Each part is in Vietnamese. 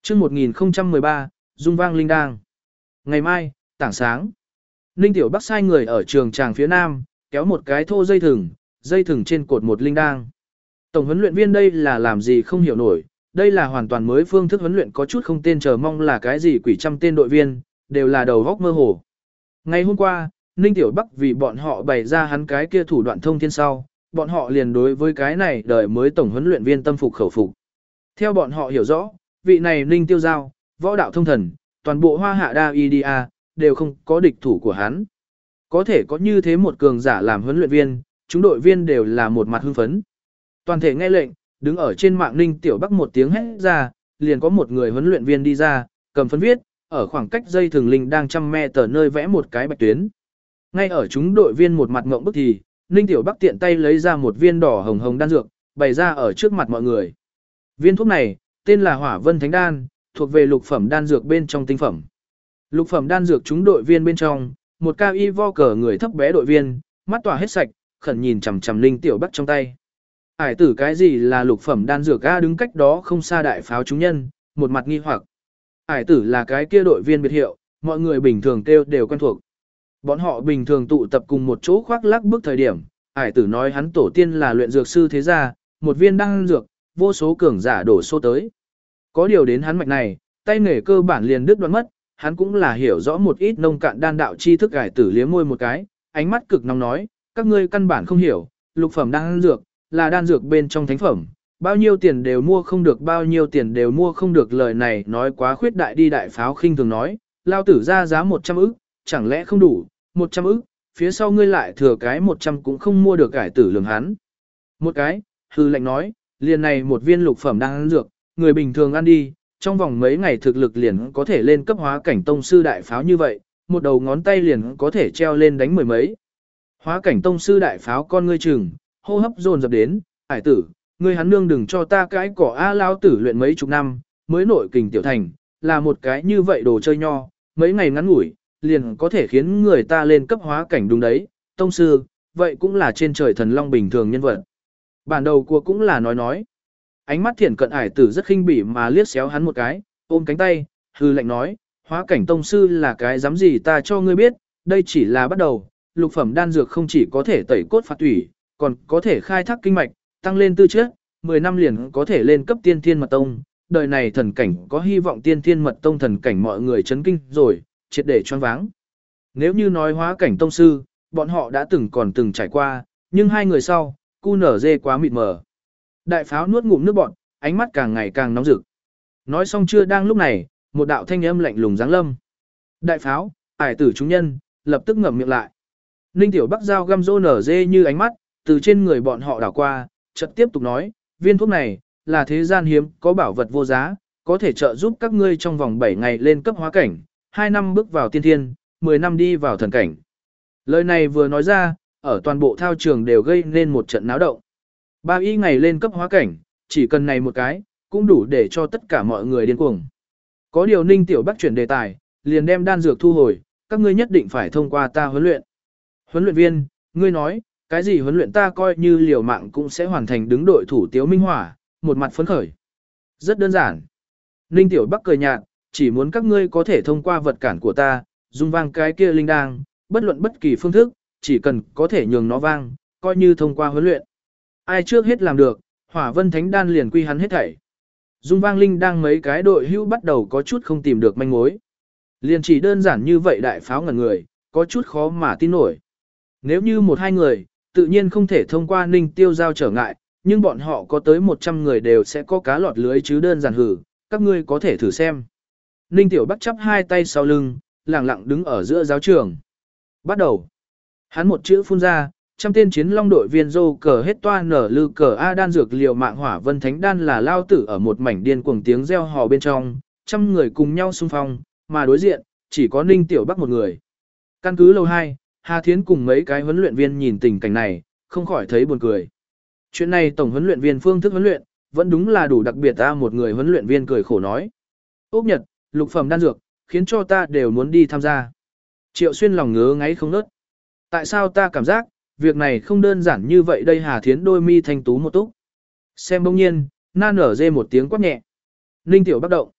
Chương 1013, Dung vang linh đang. Ngày mai, tảng sáng. Ninh Tiểu Bắc sai người ở trường tràng phía nam, kéo một cái thô dây thừng trên cột một linh đang. Tổng huấn luyện viên đây là làm gì không hiểu nổi, đây là hoàn toàn mới phương thức huấn luyện có chút không tên, chờ mong là cái gì quỷ trăm tên đội viên, đều là đầu góc mơ hồ. Ngày hôm qua, Ninh Tiểu Bắc vì bọn họ bày ra hắn cái kia thủ đoạn thông thiên sau, bọn họ liền đối với cái này đời mới tổng huấn luyện viên tâm phục khẩu phục. Theo bọn họ hiểu rõ, vị này Ninh Tiêu Giao, võ đạo thông thần, toàn bộ Hoa Hạ Đa IDA, đều không có địch thủ của hắn. Có thể có như thế một cường giả làm huấn luyện viên, chúng đội viên đều là một mặt hưng phấn. Toàn thể nghe lệnh, đứng ở trên mạng Ninh Tiểu Bắc một tiếng hét ra, liền có một người huấn luyện viên đi ra, cầm phấn viết, ở khoảng cách dây thường linh đang 100m nơi vẽ một cái bạch tuyến. Ngay ở chúng đội viên một mặt ngộng bức thì, Ninh Tiểu Bắc tiện tay lấy ra một viên đỏ hồng hồng đan dược, bày ra ở trước mặt mọi người. Viên thuốc này, tên là Hỏa Vân Thánh Đan, thuộc về lục phẩm đan dược bên trong tinh phẩm. Lục phẩm đan dược chúng đội viên bên trong, một cao y vo cờ người thấp bé đội viên, mắt tỏa hết sạch, khẩn nhìn chằm chằm Ninh Tiểu Bắc trong tay. Ải tử cái gì là lục phẩm đan dược a, đứng cách đó không xa đại pháo chúng nhân, một mặt nghi hoặc. Ải tử là cái kia đội viên biệt hiệu, mọi người bình thường kêu đều quen thuộc. Bọn họ bình thường tụ tập cùng một chỗ khoác lác bước thời điểm, Ải tử nói hắn tổ tiên là luyện dược sư thế gia, một viên đan dược, vô số cường giả đổ xô tới. Có điều đến hắn mạch này, tay nghề cơ bản liền đứt đoạn mất, hắn cũng là hiểu rõ một ít nông cạn đan đạo tri thức. Ải tử liếm môi một cái, ánh mắt cực nóng nói, các ngươi căn bản không hiểu, lục phẩm đan dược là đan dược bên trong thánh phẩm, bao nhiêu tiền đều mua không được, bao nhiêu tiền đều mua không được. Lời này nói quá khuyết đại đi. Đại pháo khinh thường nói, lao tử ra giá 100 ức, chẳng lẽ không đủ, 100 ức, phía sau ngươi lại thừa cái 100 cũng không mua được. Ải tử lường hắn một cái, hư lệnh nói, liền này một viên lục phẩm đan dược, người bình thường ăn đi, trong vòng mấy ngày thực lực liền có thể lên cấp hóa cảnh tông sư. Đại pháo như vậy, một đầu ngón tay liền có thể treo lên đánh mười mấy. Hóa cảnh tông sư. Đại pháo con ngươi chừng, hô hấp dồn dập đến, Ải tử, ngươi hắn nương đừng cho ta cái cỏ a, lao tử luyện mấy chục năm, mới nội kình tiểu thành, là một cái như vậy đồ chơi nho, mấy ngày ngắn ngủi, liền có thể khiến người ta lên cấp hóa cảnh. Đúng đấy, tông sư, vậy cũng là trên trời thần long bình thường nhân vật. Bản đầu của cũng là nói. Ánh mắt thiển cận Ải tử rất khinh bỉ mà liếc xéo hắn một cái, ôm cánh tay, hư lệnh nói, hóa cảnh tông sư là cái dám gì ta cho ngươi biết, đây chỉ là bắt đầu, lục phẩm đan dược không chỉ có thể tẩy cốt phạt tủy, còn có thể khai thác kinh mạch, tăng lên tư chất, 10 năm liền có thể lên cấp tiên thiên mật tông. Đời này thần cảnh có hy vọng, tiên thiên mật tông thần cảnh mọi người chấn kinh rồi, triệt để choáng váng. Nếu như nói hóa cảnh tông sư, bọn họ đã từng trải qua, nhưng hai người sau, cu nở dê quá mịt mờ. Đại pháo nuốt ngụm nước bọt, ánh mắt càng ngày càng nóng rực. Nói xong chưa đang lúc này, một đạo thanh âm lạnh lùng giáng lâm. Đại pháo, Ải tử chúng nhân, lập tức ngậm miệng lại. Ninh Tiểu Bắc dao găm rô nở dê như ánh mắt, từ trên người bọn họ đảo qua, chợt tiếp tục nói, viên thuốc này, là thế gian hiếm, có bảo vật vô giá, có thể trợ giúp các ngươi trong vòng 7 ngày lên cấp hóa cảnh, 2 năm bước vào tiên thiên, 10 năm đi vào thần cảnh. Lời này vừa nói ra, ở toàn bộ thao trường đều gây nên một trận náo động. 3 y ngày lên cấp hóa cảnh, chỉ cần này một cái, cũng đủ để cho tất cả mọi người điên cuồng. Có điều Ninh Tiểu Bắc chuyển đề tài, liền đem đan dược thu hồi, các ngươi nhất định phải thông qua ta huấn luyện. Huấn luyện viên, ngươi nói, cái gì huấn luyện ta coi như liều mạng cũng sẽ hoàn thành. Đứng đội thủ Tiếu Minh Hỏa, một mặt phấn khởi. Rất đơn giản. Ninh Tiểu Bắc cười nhạt, chỉ muốn các ngươi có thể thông qua vật cản của ta, dung vang cái kia linh đang, bất luận bất kỳ phương thức, chỉ cần có thể nhường nó vang, coi như thông qua huấn luyện. Ai trước hết làm được, Hỏa Vân Thánh Đan liền quy hắn hết thảy. Dung vang linh đang mấy cái đội hưu bắt đầu có chút không tìm được manh mối. Liền chỉ đơn giản như vậy. Đại pháo ngẩn người, có chút khó mà tin nổi. Nếu như một hai người, tự nhiên không thể thông qua Ninh Tiêu Giao trở ngại, nhưng bọn họ có tới 100 người đều sẽ có cá lọt lưới chứ đơn giản hử, các ngươi có thể thử xem. Ninh Tiểu Bắc chắp hai tay sau lưng, lặng lặng đứng ở giữa giáo trường. Bắt đầu. Hắn một chữ phun ra, 100 tên chiến long đội viên dô cờ hết toa nở lư cờ A đan dược liều mạng Hỏa Vân Thánh Đan là lao tử ở một mảnh điên cuồng tiếng reo hò bên trong, 100 người cùng nhau xung phong, mà đối diện, chỉ có Ninh Tiểu Bắc một người. Căn cứ lầu 2, Hà Thiến cùng mấy cái huấn luyện viên nhìn tình cảnh này, không khỏi thấy buồn cười. Chuyện này tổng huấn luyện viên phương thức huấn luyện, vẫn đúng là đủ đặc biệt ta. Một người huấn luyện viên cười khổ nói. Úc Nhật, lục phẩm đan dược, khiến cho ta đều muốn đi tham gia. Triệu Xuyên lòng ngứa ngáy không nớt. Tại sao ta cảm giác, việc này không đơn giản như vậy đây. Hà Thiến đôi mi thanh tú một túc. Xem bỗng nhiên, na nở dê một tiếng quát nhẹ. Ninh Tiểu Bắc động.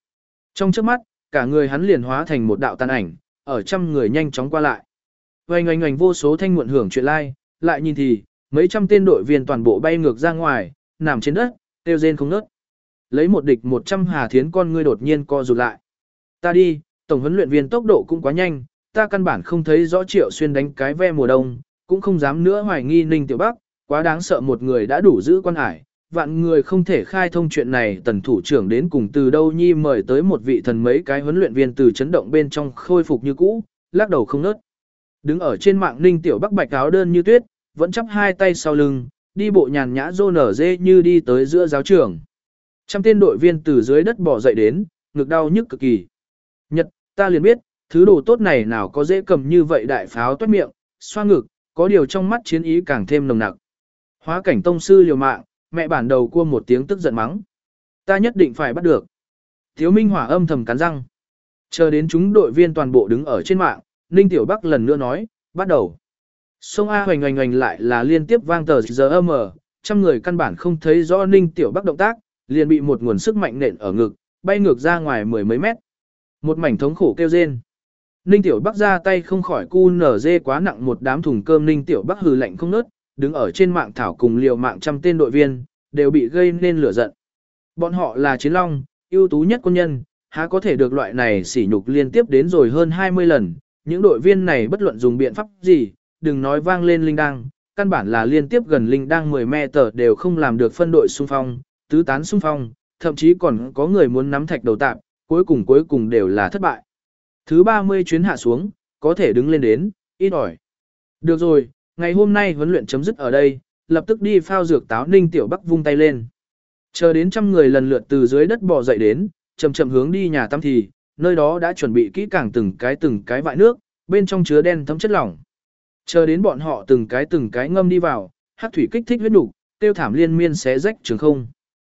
Trong chớp mắt, cả người hắn liền hóa thành một đạo tàn ảnh, ở trăm người nhanh chóng qua lại. Oanh oanh oanh vô số thanh muộn hưởng chuyện lai, lại nhìn thì, mấy trăm tên đội viên toàn bộ bay ngược ra ngoài, nằm trên đất, kêu rên không ngớt. Lấy một địch 100 Hà Thiến con ngươi đột nhiên co rụt lại. Ta đi, tổng huấn luyện viên tốc độ cũng quá nhanh, ta căn bản không thấy rõ Triệu Xuyên đánh cái ve mùa đông, cũng không dám nữa hoài nghi Ninh Tiểu Bắc, quá đáng sợ một người đã đủ giữ quan hải. Vạn người không thể khai thông chuyện này, tần thủ trưởng đến cùng từ đâu nhi mời tới một vị thần mấy cái huấn luyện viên từ chấn động bên trong khôi phục như cũ, lắc đầu không nớt. Đứng ở trên mạng Ninh Tiểu Bắc bạch áo đơn như tuyết, vẫn chắp hai tay sau lưng, đi bộ nhàn nhã rô nở dê như đi tới giữa giáo trường. Trăm tên đội viên từ dưới đất bò dậy đến, ngực đau nhức cực kỳ. Nhật, ta liền biết, thứ đồ tốt này nào có dễ cầm như vậy đại pháo toát miệng, xoa ngực, có điều trong mắt chiến ý càng thêm nồng nặc. Hóa cảnh tông sư liều mạng, mẹ bản đầu cua một tiếng tức giận mắng. Ta nhất định phải bắt được. Thiếu Minh Hỏa âm thầm cắn răng. Chờ đến chúng đội viên toàn bộ đứng ở trên mạng, Ninh Tiểu Bắc lần nữa nói, bắt đầu. Sông A hoành hoành hoành lại là liên tiếp vang tờ giờ âm, trăm người căn bản không thấy rõ Ninh Tiểu Bắc động tác, liền bị một nguồn sức mạnh nện ở ngực, bay ngược ra ngoài mười mấy mét. Một mảnh thống khổ kêu rên. Ninh Tiểu Bắc ra tay không khỏi cu nở dê quá nặng một đám thùng cơm. Ninh Tiểu Bắc hừ lạnh không nớt, đứng ở trên mạng thảo cùng liều mạng trăm tên đội viên, đều bị gây nên lửa giận. Bọn họ là chiến long, ưu tú nhất quân nhân, há có thể được loại này sỉ nhục liên tiếp đến rồi hơn 20 lần. Những đội viên này bất luận dùng biện pháp gì, đừng nói vang lên linh đăng, căn bản là liên tiếp gần linh đăng 10 mét đều không làm được phân đội xung phong, tứ tán xung phong, thậm chí còn có người muốn nắm thạch đầu tạm, cuối cùng đều là thất bại. Thứ 30 chuyến hạ xuống, có thể đứng lên đến, ít ỏi. Được rồi, ngày hôm nay huấn luyện chấm dứt ở đây, lập tức đi phao dược táo. Ninh Tiểu Bắc vung tay lên. Chờ đến trăm người lần lượt từ dưới đất bò dậy đến, chậm chậm hướng đi nhà tắm thì, nơi đó đã chuẩn bị kỹ càng từng cái vại nước, bên trong chứa đen thấm chất lỏng. Chờ đến bọn họ từng cái ngâm đi vào, hắc thủy kích thích huyết nục, tiêu thảm liên miên xé rách trường không.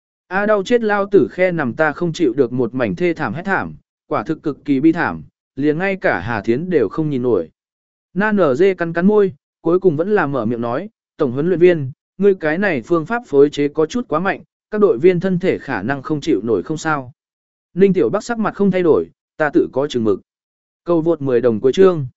A đau chết lao tử khe nằm ta không chịu được một mảnh thê thảm hét thảm, quả thực cực kỳ bi thảm, liền ngay cả Hà Thiến đều không nhìn nổi. Na nở dê cắn cắn môi, cuối cùng vẫn là mở miệng nói, tổng huấn luyện viên, ngươi cái này phương pháp phối chế có chút quá mạnh, các đội viên thân thể khả năng không chịu nổi không sao. Ninh Tiểu Bắc sắc mặt không thay đổi, ta tự có chừng mực. Câu vượt 10 đồng cuối chương.